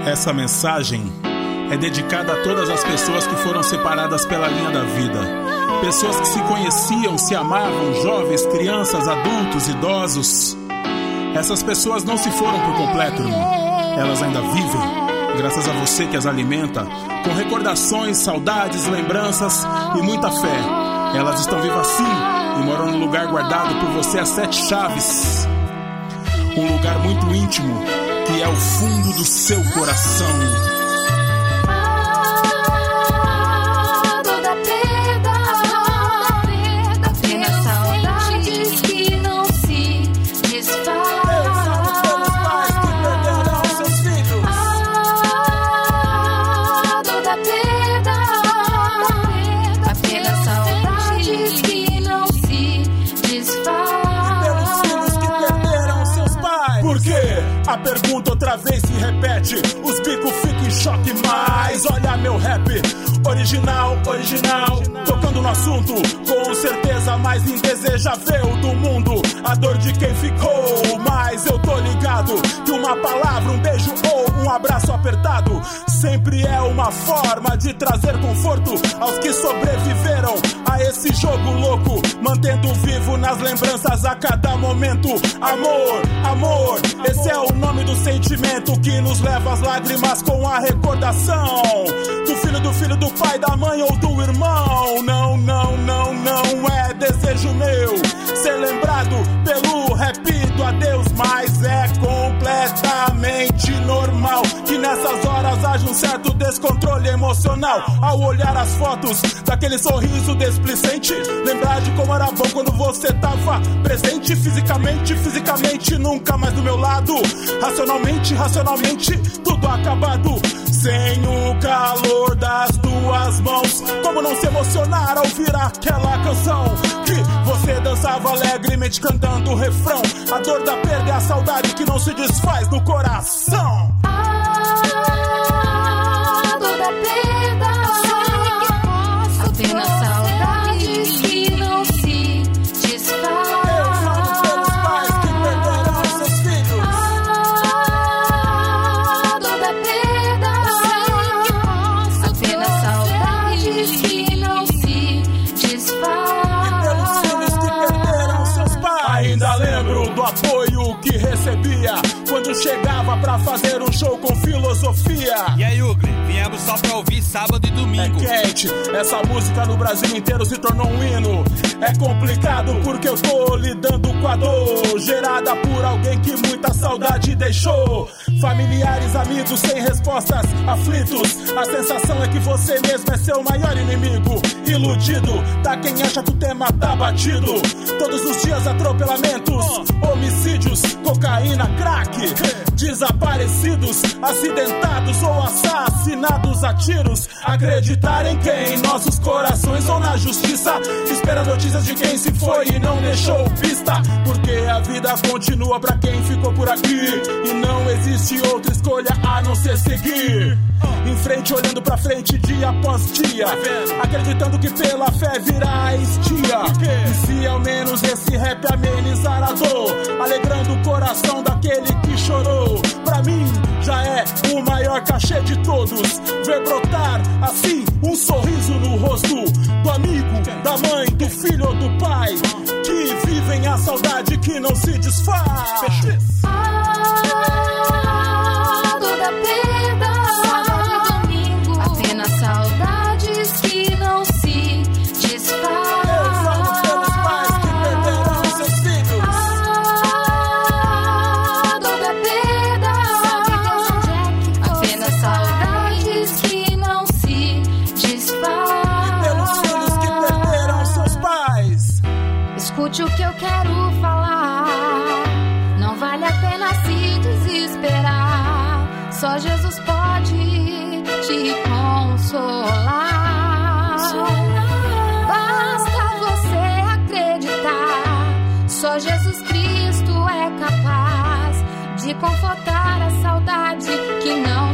Essa mensagem é dedicada a todas as pessoas que foram separadas pela linha da vida. Pessoas que se conheciam, se amavam, jovens, crianças, adultos, idosos. Essas pessoas não se foram por completo, irmão. Elas ainda vivem, graças a você que as alimenta, com recordações, saudades, lembranças e muita fé. Elas estão vivas sim e moram num lugar guardado por você a 7 chaves. Um lugar muito íntimo, que é o fundo do seu coração. A pergunta outra vez se repete, os bicos ficam em choque, mas olha meu rap, original, tocando no assunto, com certeza mais indesejável do mundo, a dor de quem ficou, mas eu tô ligado que uma palavra, um beijo ou um abraço apertado, sempre é uma forma de trazer conforto aos que sobreviveram a esse jogo louco, mantendo vivo nas lembranças a cada momento, amor, esse é o nome do sentimento que nos leva às lágrimas com a recordação do filho, do pai, da mãe ou do irmão. Não é desejo meu ser lembrado pelo rap do adeus, mas é completamente normal que nessas horas haja um certo descontrole emocional ao olhar as fotos daquele sorriso displicente, lembrar de como era bom quando você tava presente fisicamente, nunca mais do meu lado, racionalmente, tudo acabado, sem o calor das tuas mãos. Como não se emocionar ao ouvir aquela canção que você dançava alegremente cantando o refrão, a dor da perda e a saudade que não se desfaz no coração. Dor da perda, apenas saudades que não se desfaz. Ainda lembro do apoio que recebia quando chegava pra fazer um show com filosofia. E aí, Ugly, viemos só pra ouvir sábado e domingo. É quente, essa música no Brasil inteiro se tornou um hino. É complicado porque eu tô lidando com a dor gerada por alguém que muita saudade deixou. Familiares, amigos sem respostas, aflitos. A sensação é que você mesmo é seu maior inimigo. Iludido, tá quem acha que o tema tá batido. Todos os dias atropelamentos, homicídios, cocaína, crack, desaparecidos, acidentados ou assassinados a tiros. Acreditar em quem? Nossos corações ou na justiça? Espera notícias de quem se foi e não deixou pista. Porque a vida continua pra quem ficou por aqui e não existe outra escolha a não ser seguir em frente, olhando pra frente dia após dia, acreditando que pela fé virá estia. E se ao menos esse rap amenizar a dor, alegrando o coração daquele que chorou, pra mim já é o maior cachê de todos. Ver brotar assim um sorriso no rosto do amigo, da mãe, do filho ou do pai, que vivem a saudade que não se desfaz. Dor da perda, sábado e domingo, apenas saudades que não se desfaz. Pelos pais que perderam seus filhos. Dor da perda, apenas saudades que não se desfaz. Pelos filhos que perderam seus pais. Escute o que eu quero falar, não vale a pena se desesperar, só Jesus pode te consolar. Basta você acreditar, só Jesus Cristo é capaz de confortar a saudade que não